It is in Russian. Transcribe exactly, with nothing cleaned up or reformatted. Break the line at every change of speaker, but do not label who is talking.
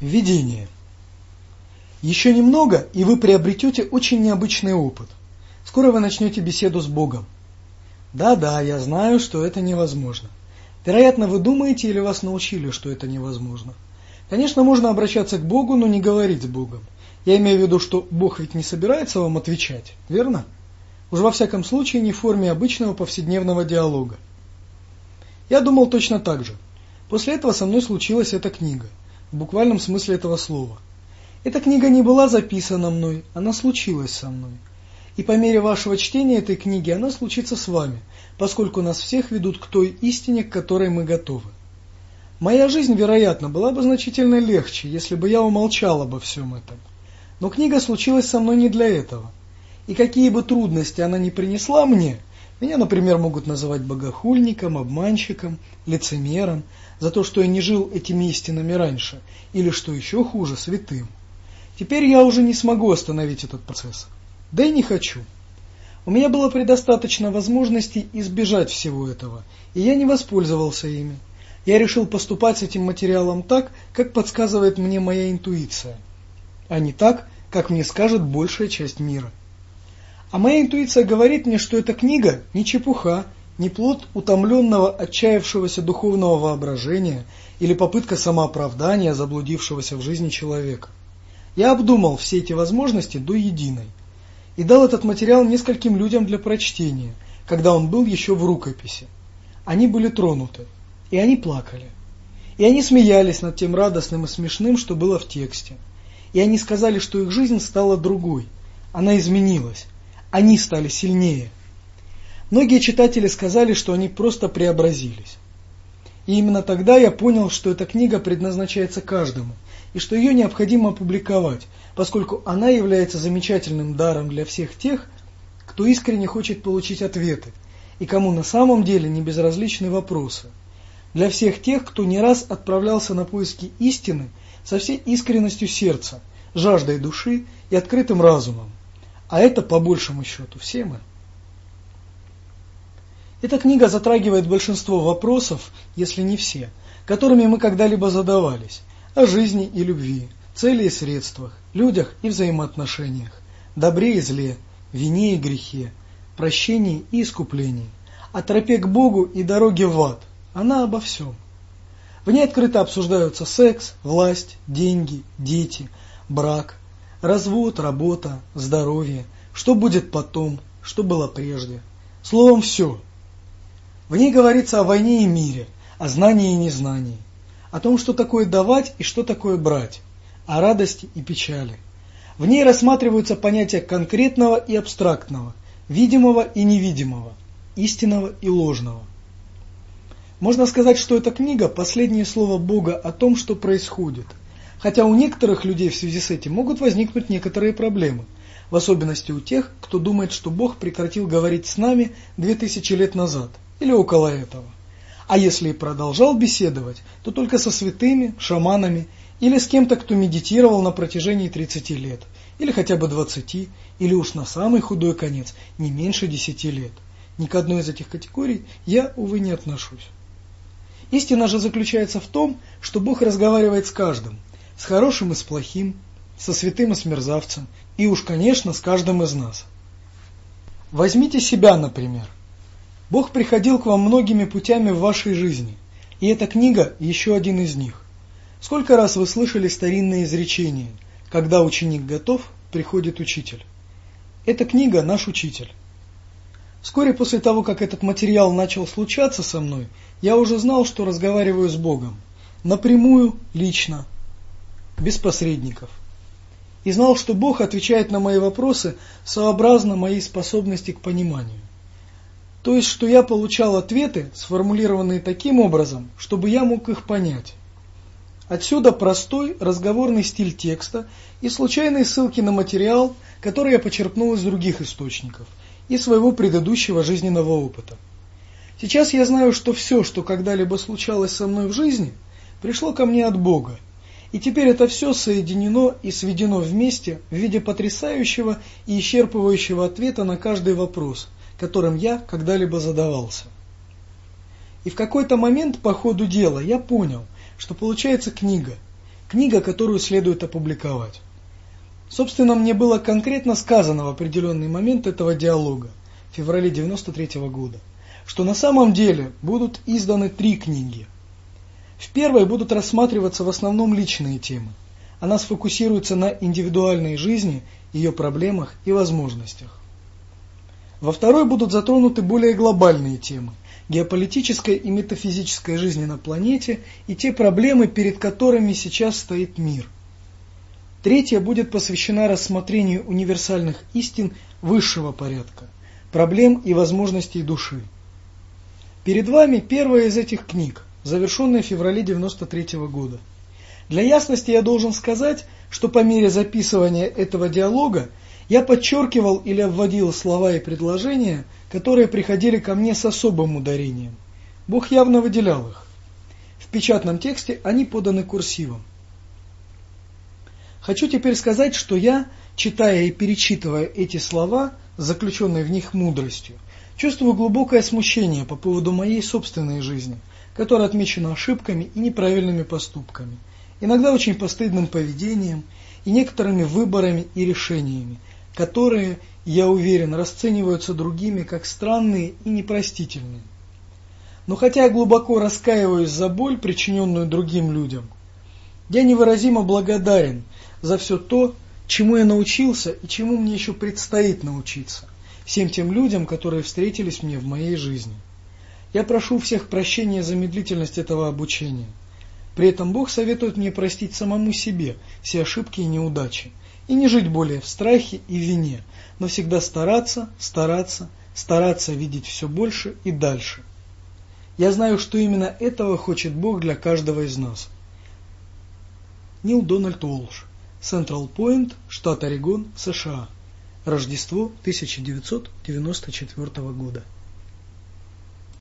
Введение. Еще немного, и вы приобретете очень необычный опыт. Скоро вы начнете беседу с Богом. Да-да, я знаю, что это невозможно. Вероятно, вы думаете или вас научили, что это невозможно. Конечно, можно обращаться к Богу, но не говорить с Богом. Я имею в виду, что Бог ведь не собирается вам отвечать, верно? Уж во всяком случае не в форме обычного повседневного диалога. Я думал точно так же. После этого со мной случилась эта книга, в буквальном смысле этого слова. Эта книга не была записана мной, она случилась со мной. И по мере вашего чтения этой книги она случится с вами, поскольку нас всех ведут к той истине, к которой мы готовы. Моя жизнь, вероятно, была бы значительно легче, если бы я умолчал обо всем этом. Но книга случилась со мной не для этого. И какие бы трудности она ни принесла мне, меня, например, могут называть богохульником, обманщиком, лицемером, за то, что я не жил этими истинами раньше, или, что еще хуже, святым. Теперь я уже не смогу остановить этот процесс. Да и не хочу. У меня было предостаточно возможностей избежать всего этого, и я не воспользовался ими. Я решил поступать с этим материалом так, как подсказывает мне моя интуиция, а не так, как мне скажет большая часть мира. А моя интуиция говорит мне, что эта книга не чепуха, не плод утомленного, отчаявшегося духовного воображения или попытка самооправдания заблудившегося в жизни человека. Я обдумал все эти возможности до единой и дал этот материал нескольким людям для прочтения, когда он был еще в рукописи. Они были тронуты, и они плакали. И они смеялись над тем радостным и смешным, что было в тексте. И они сказали, что их жизнь стала другой, она изменилась, они стали сильнее. Многие читатели сказали, что они просто преобразились. И именно тогда я понял, что эта книга предназначается каждому, и что ее необходимо опубликовать, поскольку она является замечательным даром для всех тех, кто искренне хочет получить ответы, и кому на самом деле не безразличны вопросы. Для всех тех, кто не раз отправлялся на поиски истины со всей искренностью сердца, жаждой души и открытым разумом. А это, по большему счету, все мы. Эта книга затрагивает большинство вопросов, если не все, которыми мы когда-либо задавались, о жизни и любви, цели и средствах, людях и взаимоотношениях, добре и зле, вине и грехе, прощении и искуплении, о тропе к Богу и дороге в ад. Она обо всем. В ней открыто обсуждаются секс, власть, деньги, дети, брак, развод, работа, здоровье, что будет потом, что было прежде. Словом, все. В ней говорится о войне и мире, о знании и незнании, о том, что такое давать и что такое брать, о радости и печали. В ней рассматриваются понятия конкретного и абстрактного, видимого и невидимого, истинного и ложного. Можно сказать, что эта книга – последнее слово Бога о том, что происходит, хотя у некоторых людей в связи с этим могут возникнуть некоторые проблемы, в особенности у тех, кто думает, что Бог прекратил говорить с нами две тысячи лет назад или около этого. А если и продолжал беседовать, то только со святыми, шаманами или с кем-то, кто медитировал на протяжении тридцати лет, или хотя бы двадцати, или уж на самый худой конец не меньше десяти лет. Ни к одной из этих категорий я, увы, не отношусь. Истина же заключается в том, что Бог разговаривает с каждым, с хорошим и с плохим, со святым и с мерзавцем, и уж, конечно, с каждым из нас. Возьмите себя, например. Бог приходил к вам многими путями в вашей жизни, и эта книга еще один из них. Сколько раз вы слышали старинное изречение: когда ученик готов, приходит учитель. Эта книга наш учитель. Вскоре после того, как этот материал начал случаться со мной, я уже знал, что разговариваю с Богом, напрямую, лично, без посредников. И знал, что Бог отвечает на мои вопросы сообразно моей способности к пониманию. То есть, что я получал ответы, сформулированные таким образом, чтобы я мог их понять. Отсюда простой разговорный стиль текста и случайные ссылки на материал, который я почерпнул из других источников и своего предыдущего жизненного опыта. Сейчас я знаю, что все, что когда-либо случалось со мной в жизни, пришло ко мне от Бога. И теперь это все соединено и сведено вместе в виде потрясающего и исчерпывающего ответа на каждый вопрос, которым я когда-либо задавался. И в какой-то момент по ходу дела я понял, что получается книга. Книга, которую следует опубликовать. Собственно, мне было конкретно сказано в определенный момент этого диалога, в феврале девяносто третьего года, что на самом деле будут изданы три книги. В первой будут рассматриваться в основном личные темы. Она сфокусируется на индивидуальной жизни, ее проблемах и возможностях. Во второй будут затронуты более глобальные темы – геополитическая и метафизическая жизнь на планете и те проблемы, перед которыми сейчас стоит мир. Третья будет посвящена рассмотрению универсальных истин высшего порядка, проблем и возможностей души. Перед вами первая из этих книг, завершенная в феврале девяносто третьего года. Для ясности я должен сказать, что по мере записывания этого диалога я подчеркивал или обводил слова и предложения, которые приходили ко мне с особым ударением. Бог явно выделял их. В печатном тексте они поданы курсивом. Хочу теперь сказать, что я, читая и перечитывая эти слова, заключенные в них мудростью, чувствую глубокое смущение по поводу моей собственной жизни, которая отмечена ошибками и неправильными поступками, иногда очень постыдным поведением и некоторыми выборами и решениями, которые, я уверен, расцениваются другими как странные и непростительные. Но хотя я глубоко раскаиваюсь за боль, причиненную другим людям, я невыразимо благодарен за все то, чему я научился и чему мне еще предстоит научиться, всем тем людям, которые встретились мне в моей жизни. Я прошу всех прощения за медлительность этого обучения. При этом Бог советует мне простить самому себе все ошибки и неудачи, и не жить более в страхе и вине, но всегда стараться, стараться, стараться видеть все больше и дальше. Я знаю, что именно этого хочет Бог для каждого из нас. Нил Дональд Уолш, Централ Пойнт, штат Орегон, США. Рождество тысяча девятьсот девяносто четвёртого года.